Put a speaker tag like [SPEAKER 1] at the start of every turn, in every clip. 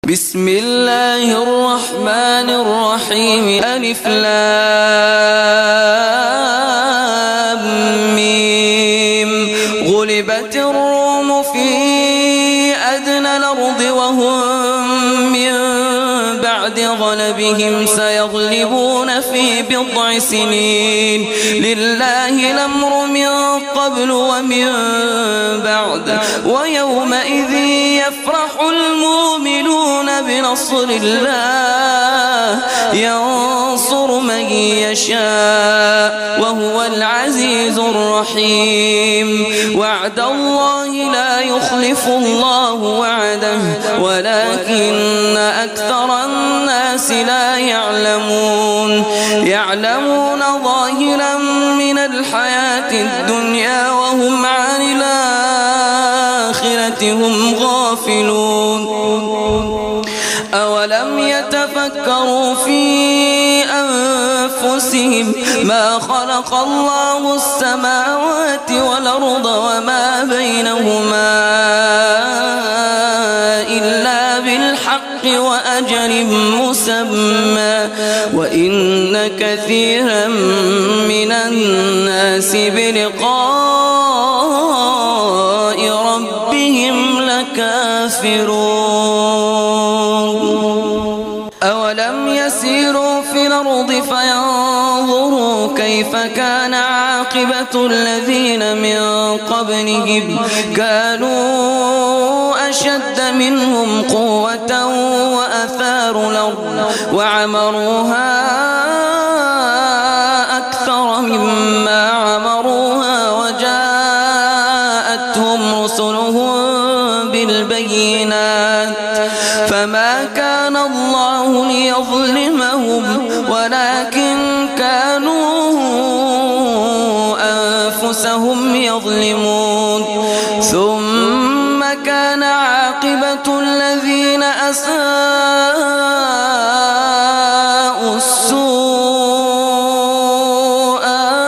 [SPEAKER 1] بسم الله الرحمن الرحيم. ألف لام ميم. غلبت الروم في أدنى الأرض وهم من بعد غلبهم سيغلبون في بضع سنين. لله الأمر من قبل ومن بعد ويومئذ يفرح المؤمنون بنصر الله ينصر من يشاء وهو العزيز الرحيم. وعد الله لا يخلف الله وعده ولكن أكثر الناس لا يعلمون ظاهرا من الحياة الدنيا وهم عن الآخرة هم غافلون. أولم يتفكروا في أنفسهم ما خلق الله السماوات والأرض وما بينهما إلا بالحق وأجل مسمى وإن كثيرا من الناس بلقاء ربهم لكافرون. أولم يسيروا في الأرض فينظروا كيف كان عاقبة الذين من قبلهم كانوا أشد منهم قوة وأثاروا الأرض وعمروها أكثر مما عمروها وجاءتهم رسلهم بالبينات فما كان الله ليظلمهم ولكن كانوا أنفسهم يظلمون. ثم كان عاقبة الذين أساءوا السوء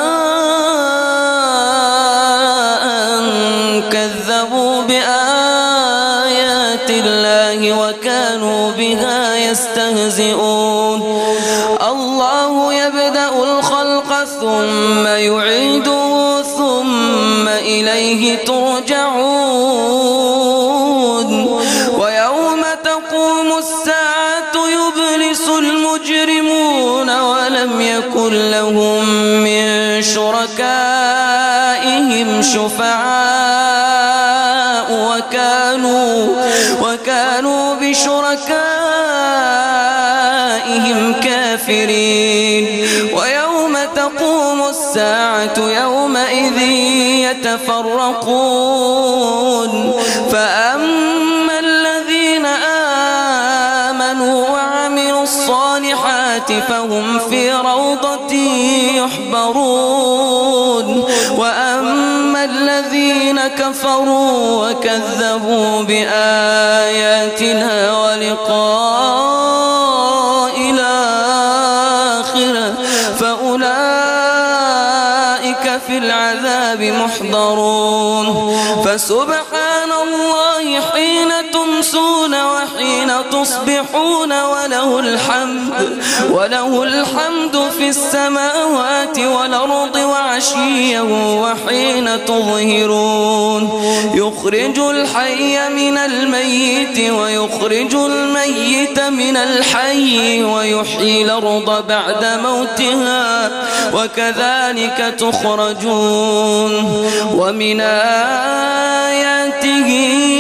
[SPEAKER 1] أن كذبوا بآيات الله وكانوا بها يستهزئون. الله يبدأ الخلق ثم يعيده ثم إليه ترجعون. ويوم تقوم الساعة يبلس المجرمون ولم يكن لهم من شركائهم شفعاء وكانوا بشركائهم كافرين. ويوم تقوم الساعة يومئذ يتفرقون فأما الذين آمنوا وعملوا الصالحات فهم في روضة يحبرون. وأما الذين كفروا وكذبوا بآياتنا ولقاء الآخرة فأولئك في العذاب محضرون. فسبحان الله حين تمسون وحين تصبحون وله الحمد في السماوات والأرض وعشيا وحين تظهرون. يخرج الحي من الميت ويخرج الميت من الحي ويحيي الأرض بعد موتها وكذلك تخرجون. ومن آياته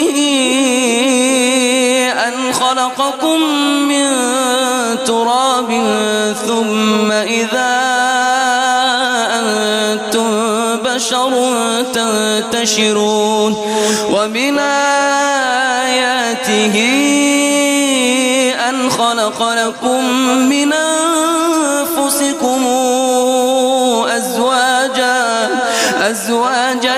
[SPEAKER 1] أن خلقكم من تراب ثم إذا أنتم بشر تنتشرون. ومن آياته أن خلق لكم من أنفسكم أزواجا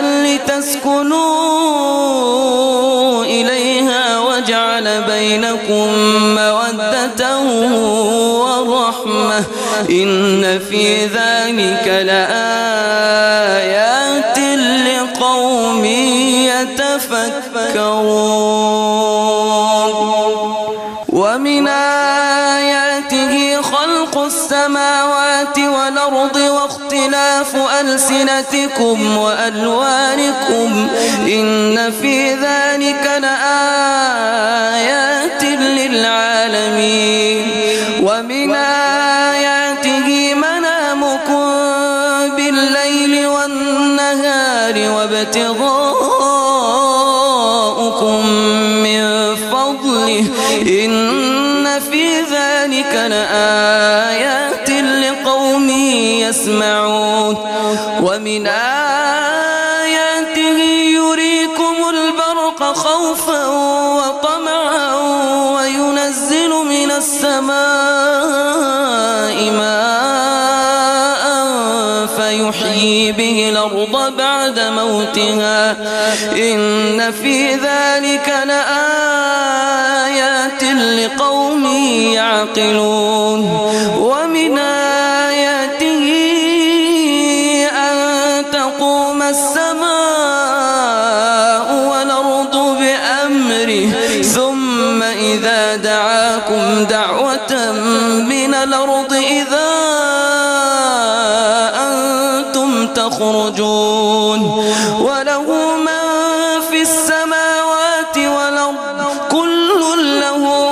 [SPEAKER 1] لتسكنوا إليها وجعل بينكم مودة ورحمة إن في ذلك لآيات لقوم يتفكرون. ومن آياته خلق السماوات والأرض واختلاف ألسنتكم وألوانكم إن في ذلك لآيات للعالمين ومن آياته منامكم بالليل والنهار وابتغاؤكم من فضله إن في ذلك لآيات لقوم يسمعون ومن آياته يريكم البرق خوفا وطمعا وينزل من السماء ماء فيحيي به الأرض بعد موتها إن في ذلك لآيات لقوم يعقلون ومن آياته أن تقوم السماء والأرض بأمره ثم إذا دعاكم دعوة من الأرض إذا أنتم تخرجون وله من في السماوات والأرض كل له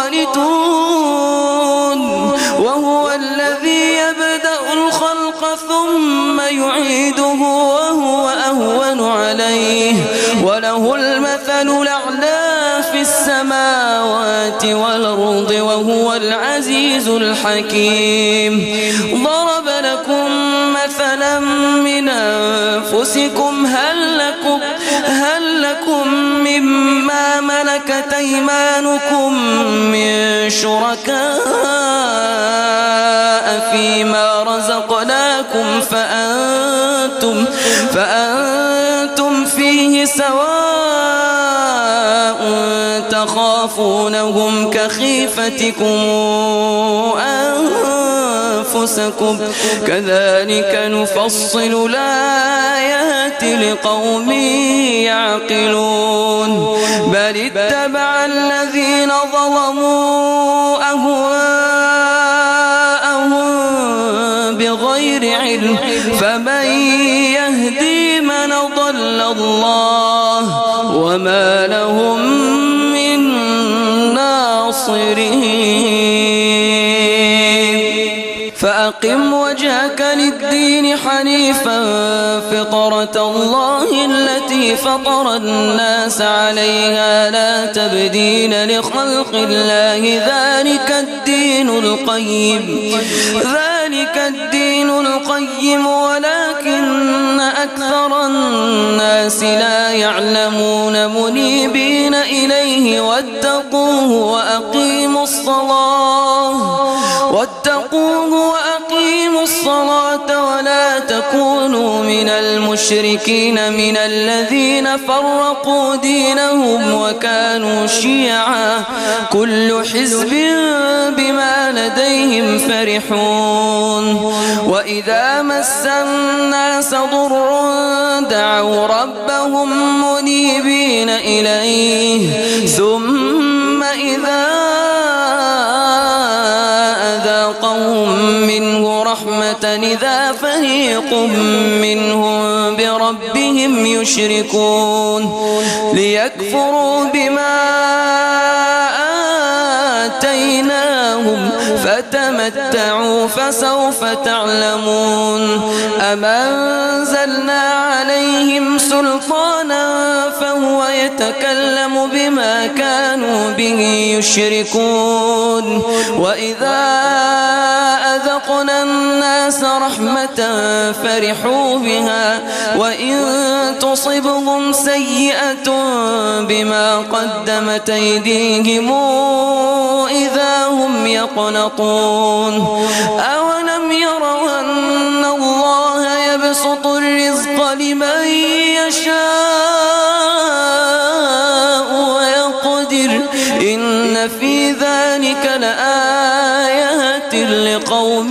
[SPEAKER 1] قانتون وهو الذي يبدأ الخلق ثم يعيده وهو أهون عليه وله المثل الأعلى في السماوات والأرض وهو العزيز الحكيم ضرب لكم مثلا من أنفسكم هل لكم مما ملكت أيمانكم من شركاء فيما رزقناكم فأنتم فيه سواء تخافونهم كخيفتكم أنفسكم كذلك نفصل الآيات لقوم يعقلون بل اتبع الذين ظلموا أهواءهم بغير علم فمن يهدي من ضل الله وما لهم من ناصرين فأقم وجهك للدين حنيفا فطرة الله التي فطر الناس عليها لا تبديل لخلق الله ذلك الدين القيم ولكن أكثر الناس لا يعلمون منيبين إليه واتقوه وأقيموا الصلاة ولا تكونوا من المشركين من الذين فرقوا دينهم وكانوا شيعا كل حزب بما لديهم فرحون وإذا مس الناس ضر دعوا ربهم منيبين إليه ثم إذا أذاقهم منه رحمة إذا فريق منهم بربهم يشركون ليكفروا بما آتيناهم فتمتعوا فسوف تعلمون أم أنزلنا عليهم سلطانا فهو يتكلم بما كانوا به يشركون وإذا أذقنا الناس رحمة فرحوا بها وإن تصبهم سيئة بما قدمت أيديهم إذا هم يقنطون أولم يروا أن الله يبسط الرزق لمن يشاء ويقدر إن في ذلك لآيات لقوم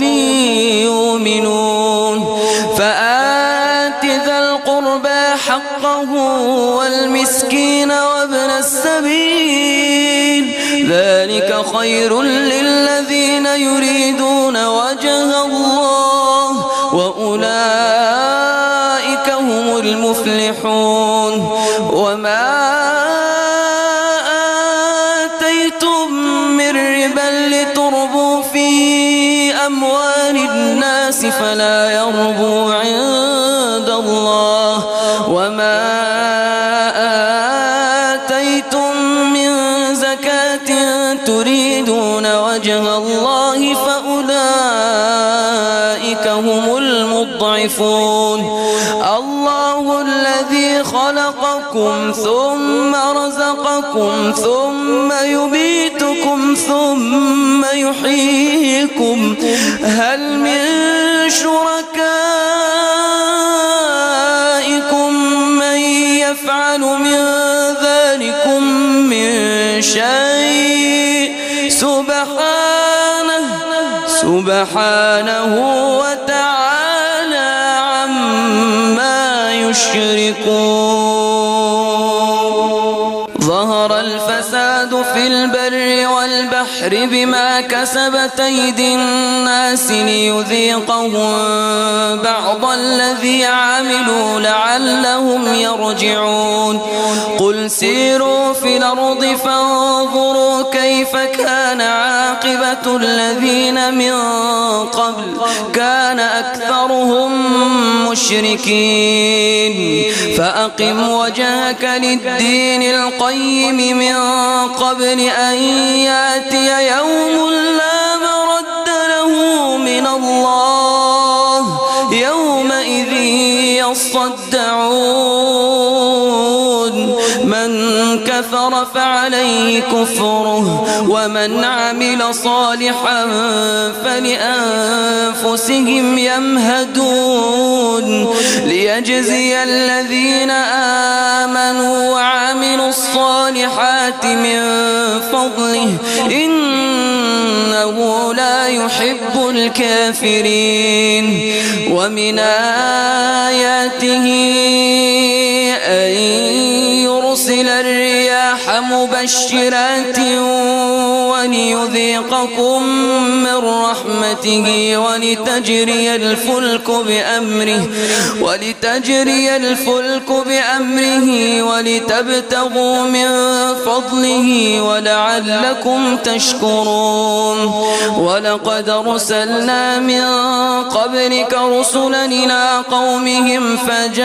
[SPEAKER 1] يؤمنون فآت ذا القربى حقه والمسكين وابن السبيل ذلك خير للذين يريدون وجه الله وأولئك هم المفلحون وما آتيتم من ربا لتربوا في أموال الناس فلا يربو عند الله وما آتيتم من زكاة تريدون وجه الله فأولئك هم المضعفون الله الذي خلقكم ثم رزقكم ثم يميتكم ثم يحييكم هل من شركائكم من يفعل من ذلكم من شيء سبحانه وتعالى عما يشركون ظهر الفساد في البر والبحر بما كسبت أيدي الناس ليذيقهم بعض الذي عملوا لعلهم يرجعون قل سيروا في الأرض فانظروا كيف كان عاقبة الذين من قبل كان أكثرهم مشركين فأقم وجهك للدين القيم من قبل أن يأتي يوم لا مرد له من الله يومئذ يصدعون من كفر فعليه كفره ومن عمل صالحا فلأنفسهم يمهدون ليجزي الذين آمنوا وعملوا الصالحات من فضله إنه لا يحب الكافرين ومن آياته أن يرسل الرياح مبشرات وليذيقكم من رحمته ولتجري الفلك بأمره ولتبتغوا من فضله ولعلكم تشكرون ولقد أرسلنا من قبلك رسلا إلى قومهم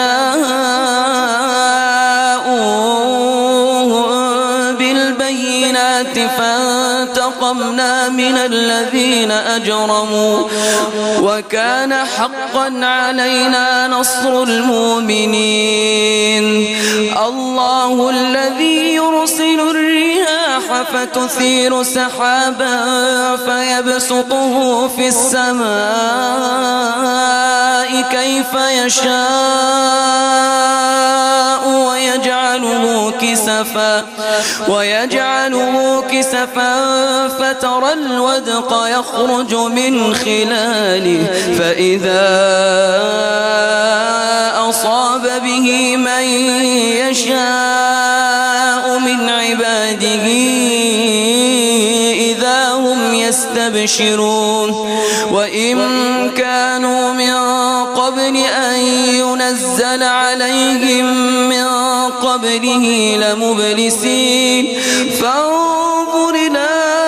[SPEAKER 1] فجاءوهم بالبينات فانتقمنا من الذين أجرموا وكان حقا علينا نصر المؤمنين الله الذي يرسل الرياح فتثير سحابا فيبسطه في السماء كيف يشاء ويجعله كسفا فترى الودق يخرج من خلاله فإذا أصاب به من يشاء من عباده إذا هم يستبشرون وإن كانوا من قبل أن ينزل عليهم من قبله لمبلسين فانظر إلى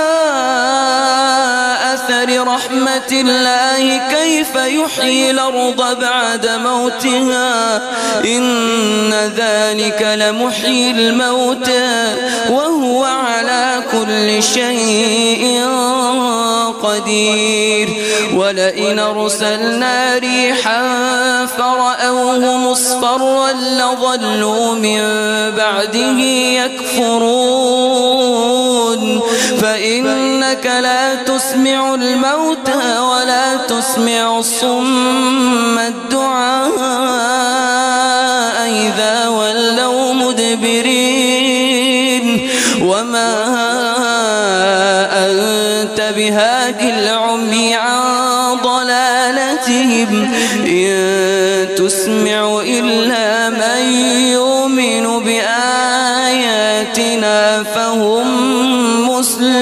[SPEAKER 1] أثر رحمة الله كيف يحيي الأرض بعد موتها إن ذلك لمحيي الموتى وهو على كل شيء قدير ولئن أرسلنا ريحا فرأوه مصفرا لظلوا من بعده يكفرون فإنك لا تسمع الموتى ولا تسمع الصم الدعاء إذا ولوا مدبرين وما أنت بهادي العمي عن ضلالتهم إن تسمع إلا من يؤمن بآياتنا فهم مسلمون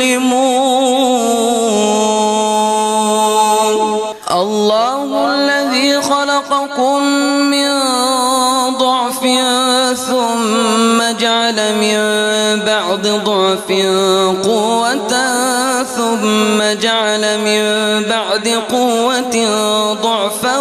[SPEAKER 1] ضعف قوة ثم جعل من بعد قوة ضعفا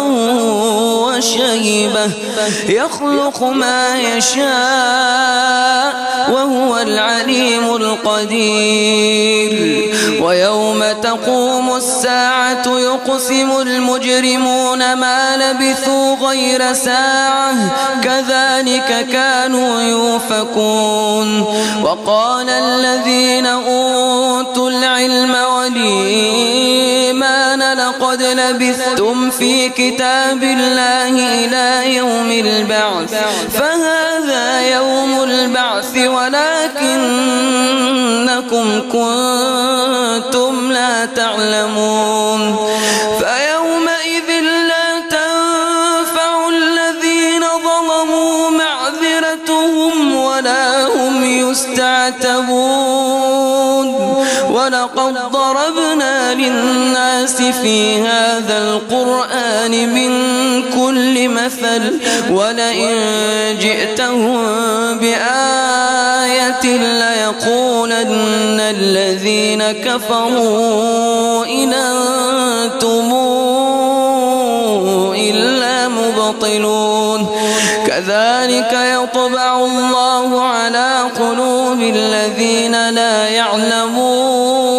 [SPEAKER 1] وشيبة يخلق ما يشاء وهو العليم القدير. ويوم تقوم الساعة يقسم المجرمون ما لبثوا غير ساعة كذلك كانوا يؤفكون. وقال الذين أوتوا العلم والإيمان لقد لبثتم في كتاب الله إلى يوم البعث فهذا يوم البعث ولكنكم كنتم لا تعلمون. فيومئذ لا تنفع الذين ظلموا معذرتهم ولا هم يستعتبون. ولقد ضربنا للناس في هذا القرآن من كل مثل ولئن جئتهم بآية ليقولن الذين كفروا إن أنتم إلا مبطلون. كذلك يطبع الله على قلوب الذين لا يعلمون